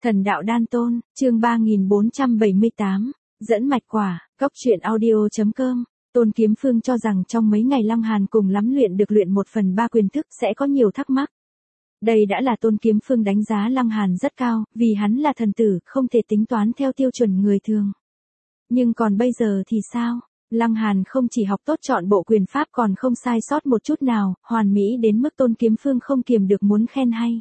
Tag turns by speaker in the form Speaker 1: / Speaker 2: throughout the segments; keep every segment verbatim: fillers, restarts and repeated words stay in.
Speaker 1: Thần đạo đan tôn, chương ba nghìn bốn trăm bảy mươi tám, dẫn mạch quả, góc truyện audio chấm com. Tôn Kiếm Phương cho rằng trong mấy ngày Lăng Hàn cùng lắm luyện được luyện một phần ba quyền thức sẽ có nhiều thắc mắc. Đây đã là Tôn Kiếm Phương đánh giá Lăng Hàn rất cao, vì hắn là thần tử, không thể tính toán theo tiêu chuẩn người thường. Nhưng còn bây giờ thì sao? Lăng Hàn không chỉ học tốt chọn bộ quyền pháp còn không sai sót một chút nào, hoàn mỹ đến mức Tôn Kiếm Phương không kiềm được muốn khen hay.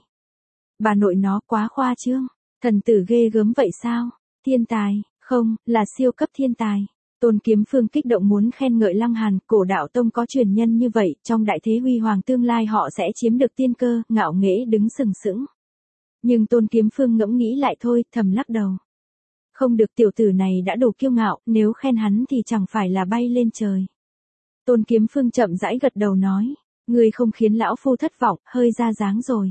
Speaker 1: Bà nội nó quá khoa trương, thần tử ghê gớm vậy sao? Thiên tài, không, là siêu cấp thiên tài. Tôn Kiếm Phương kích động muốn khen ngợi Lăng Hàn, cổ đạo tông có truyền nhân như vậy, trong đại thế huy hoàng tương lai họ sẽ chiếm được tiên cơ, ngạo nghễ đứng sừng sững. Nhưng Tôn Kiếm Phương ngẫm nghĩ lại thôi, thầm lắc đầu. Không được, tiểu tử này đã đủ kiêu ngạo, nếu khen hắn thì chẳng phải là bay lên trời. Tôn Kiếm Phương chậm rãi gật đầu nói, ngươi không khiến lão phu thất vọng, hơi ra dáng rồi.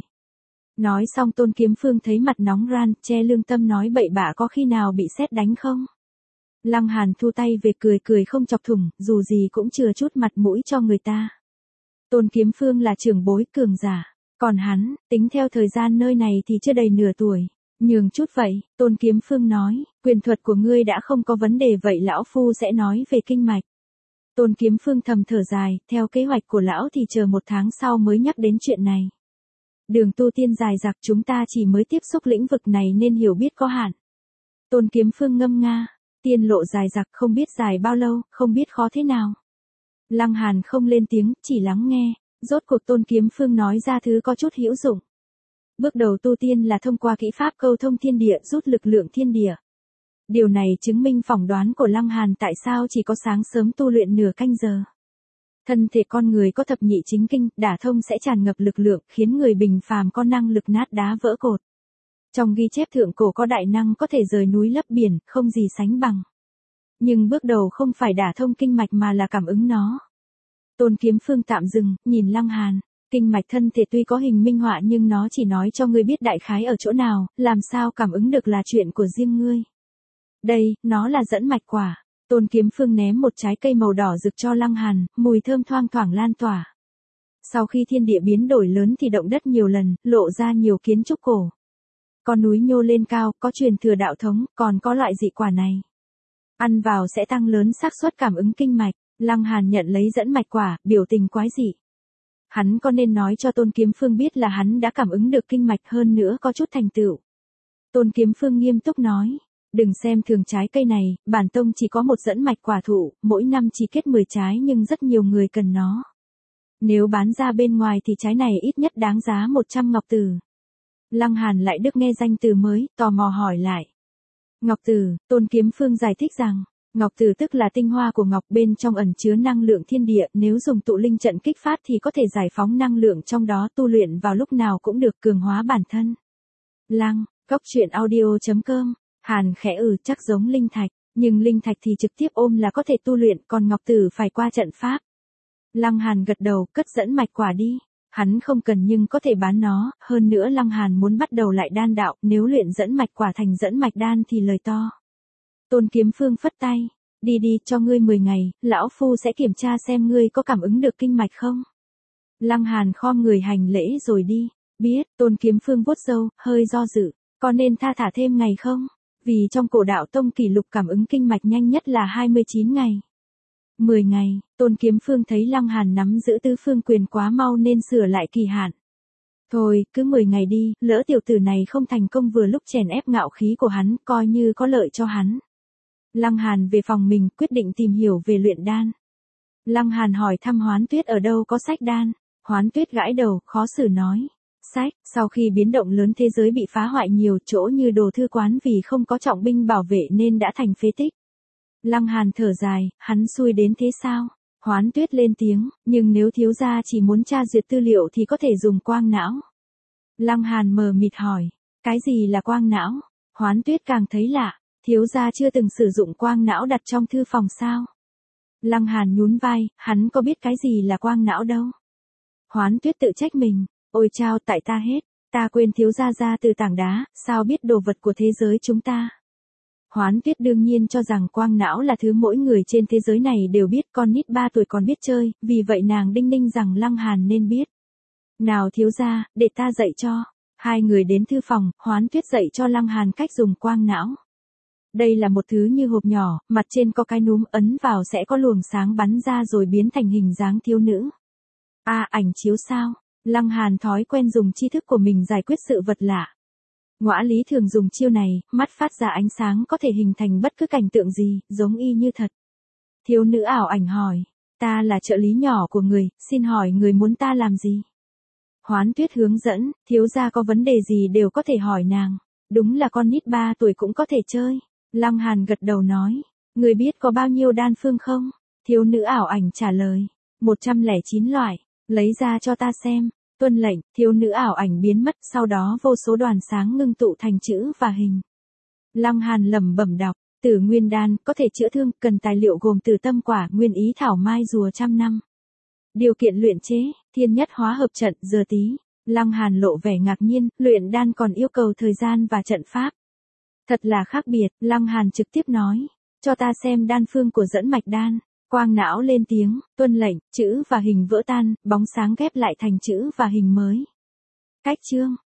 Speaker 1: Nói xong Tôn Kiếm Phương thấy mặt nóng ran, che lương tâm nói bậy bạ có khi nào bị sét đánh không? Lăng Hàn thu tay về cười cười không chọc thủng, dù gì cũng chừa chút mặt mũi cho người ta. Tôn Kiếm Phương là trưởng bối cường giả, còn hắn, tính theo thời gian nơi này thì chưa đầy nửa tuổi. Nhường chút vậy, Tôn Kiếm Phương nói, quyền thuật của ngươi đã không có vấn đề vậy lão phu sẽ nói về kinh mạch. Tôn Kiếm Phương thầm thở dài, theo kế hoạch của lão thì chờ một tháng sau mới nhắc đến chuyện này. Đường tu tiên dài dặc chúng ta chỉ mới tiếp xúc lĩnh vực này nên hiểu biết có hạn. Tôn Kiếm Phương ngâm nga, tiên lộ dài dặc không biết dài bao lâu, không biết khó thế nào. Lăng Hàn không lên tiếng, chỉ lắng nghe, rốt cuộc Tôn Kiếm Phương nói ra thứ có chút hữu dụng. Bước đầu tu tiên là thông qua kỹ pháp câu thông thiên địa rút lực lượng thiên địa. Điều này chứng minh phỏng đoán của Lăng Hàn tại sao chỉ có sáng sớm tu luyện nửa canh giờ. Thân thể con người có thập nhị chính kinh, đả thông sẽ tràn ngập lực lượng, khiến người bình phàm có năng lực nát đá vỡ cột. Trong ghi chép thượng cổ có đại năng có thể rời núi lấp biển, không gì sánh bằng. Nhưng bước đầu không phải đả thông kinh mạch mà là cảm ứng nó. Tôn Kiếm Phương tạm dừng, nhìn Lăng Hàn. Kinh mạch thân thể tuy có hình minh họa nhưng nó chỉ nói cho ngươi biết đại khái ở chỗ nào, làm sao cảm ứng được là chuyện của riêng ngươi. Đây, nó là dẫn mạch quả. Tôn Kiếm Phương ném một trái cây màu đỏ rực cho Lăng Hàn, mùi thơm thoang thoảng lan tỏa. Sau khi thiên địa biến đổi lớn thì động đất nhiều lần, lộ ra nhiều kiến trúc cổ. Con núi nhô lên cao, có truyền thừa đạo thống, còn có loại dị quả này. Ăn vào sẽ tăng lớn xác suất cảm ứng kinh mạch. Lăng Hàn nhận lấy dẫn mạch quả, biểu tình quái dị. Hắn có nên nói cho Tôn Kiếm Phương biết là hắn đã cảm ứng được kinh mạch hơn nữa có chút thành tựu. Tôn Kiếm Phương nghiêm túc nói, đừng xem thường trái cây này, bản tông chỉ có một dẫn mạch quả thụ, mỗi năm chỉ kết mười trái nhưng rất nhiều người cần nó. Nếu bán ra bên ngoài thì trái này ít nhất đáng giá một trăm ngọc tử. Lăng Hàn lại được nghe danh từ mới, tò mò hỏi lại. Ngọc tử, Tôn Kiếm Phương giải thích rằng, ngọc tử tức là tinh hoa của ngọc, bên trong ẩn chứa năng lượng thiên địa, nếu dùng tụ linh trận kích phát thì có thể giải phóng năng lượng trong đó, tu luyện vào lúc nào cũng được, cường hóa bản thân. Lăng, góc truyện audio chấm com, Hàn khẽ ừ chắc giống linh thạch, nhưng linh thạch thì trực tiếp ôm là có thể tu luyện, còn ngọc tử phải qua trận pháp. Lăng Hàn gật đầu, cất dẫn mạch quả đi. Hắn không cần nhưng có thể bán nó, hơn nữa Lăng Hàn muốn bắt đầu lại đan đạo, nếu luyện dẫn mạch quả thành dẫn mạch đan thì lời to. Tôn Kiếm Phương phất tay, đi đi, cho ngươi mười ngày, lão phu sẽ kiểm tra xem ngươi có cảm ứng được kinh mạch không. Lăng Hàn khom người hành lễ rồi đi, biết. Tôn Kiếm Phương vuốt râu, hơi do dự, có nên tha thả thêm ngày không? Vì trong cổ đạo tông kỷ lục cảm ứng kinh mạch nhanh nhất là hai mươi chín ngày. mười ngày, Tôn Kiếm Phương thấy Lăng Hàn nắm giữ tứ phương quyền quá mau nên sửa lại kỳ hạn. Thôi, cứ mười ngày đi, lỡ tiểu tử này không thành công vừa lúc chèn ép ngạo khí của hắn, coi như có lợi cho hắn. Lăng Hàn về phòng mình, quyết định tìm hiểu về luyện đan. Lăng Hàn hỏi thăm Hoán Tuyết ở đâu có sách đan. Hoán Tuyết gãi đầu, khó xử nói. Sách, sau khi biến động lớn thế giới bị phá hoại nhiều chỗ như đồ thư quán vì không có trọng binh bảo vệ nên đã thành phế tích. Lăng Hàn thở dài, hắn xui đến thế sao? Hoán Tuyết lên tiếng, nhưng nếu thiếu gia chỉ muốn tra duyệt tư liệu thì có thể dùng quang não. Lăng Hàn mờ mịt hỏi, cái gì là quang não? Hoán Tuyết càng thấy lạ, thiếu gia chưa từng sử dụng quang não đặt trong thư phòng sao? Lăng Hàn nhún vai, hắn có biết cái gì là quang não đâu. Hoán Tuyết tự trách mình, ôi chao tại ta hết, ta quên thiếu gia ra từ tảng đá, sao biết đồ vật của thế giới chúng ta. Hoán Tuyết đương nhiên cho rằng quang não là thứ mỗi người trên thế giới này đều biết, con nít ba tuổi còn biết chơi, vì vậy nàng đinh ninh rằng Lăng Hàn nên biết. Nào thiếu gia, để ta dạy cho. Hai người đến thư phòng, Hoán Tuyết dạy cho Lăng Hàn cách dùng quang não. Đây là một thứ như hộp nhỏ, mặt trên có cái núm, ấn vào sẽ có luồng sáng bắn ra rồi biến thành hình dáng thiếu nữ. A à, ảnh chiếu sao? Lăng Hàn thói quen dùng tri thức của mình giải quyết sự vật lạ. Ngõa Lý thường dùng chiêu này, mắt phát ra ánh sáng có thể hình thành bất cứ cảnh tượng gì, giống y như thật. Thiếu nữ ảo ảnh hỏi, ta là trợ lý nhỏ của người, xin hỏi người muốn ta làm gì? Hoán Tuyết hướng dẫn, thiếu gia có vấn đề gì đều có thể hỏi nàng. Đúng là con nít ba tuổi cũng có thể chơi. Lăng Hàn gật đầu nói, người biết có bao nhiêu đan phương không? Thiếu nữ ảo ảnh trả lời, một trăm lẻ chín loại, lấy ra cho ta xem. Tuân lệnh, thiếu nữ ảo ảnh biến mất, sau đó vô số đoàn sáng ngưng tụ thành chữ và hình. Lăng Hàn lẩm bẩm đọc, Tử Nguyên đan, có thể chữa thương, cần tài liệu gồm Tử Tâm quả, Nguyên Ý thảo mai rùa trăm năm. Điều kiện luyện chế, thiên nhất hóa hợp trận, giờ tí. Lăng Hàn lộ vẻ ngạc nhiên, luyện đan còn yêu cầu thời gian và trận pháp. Thật là khác biệt, Lăng Hàn trực tiếp nói, cho ta xem đan phương của dẫn mạch đan. Quang não lên tiếng, tuân lệnh, chữ và hình vỡ tan, bóng sáng ghép lại thành chữ và hình mới. Cách chương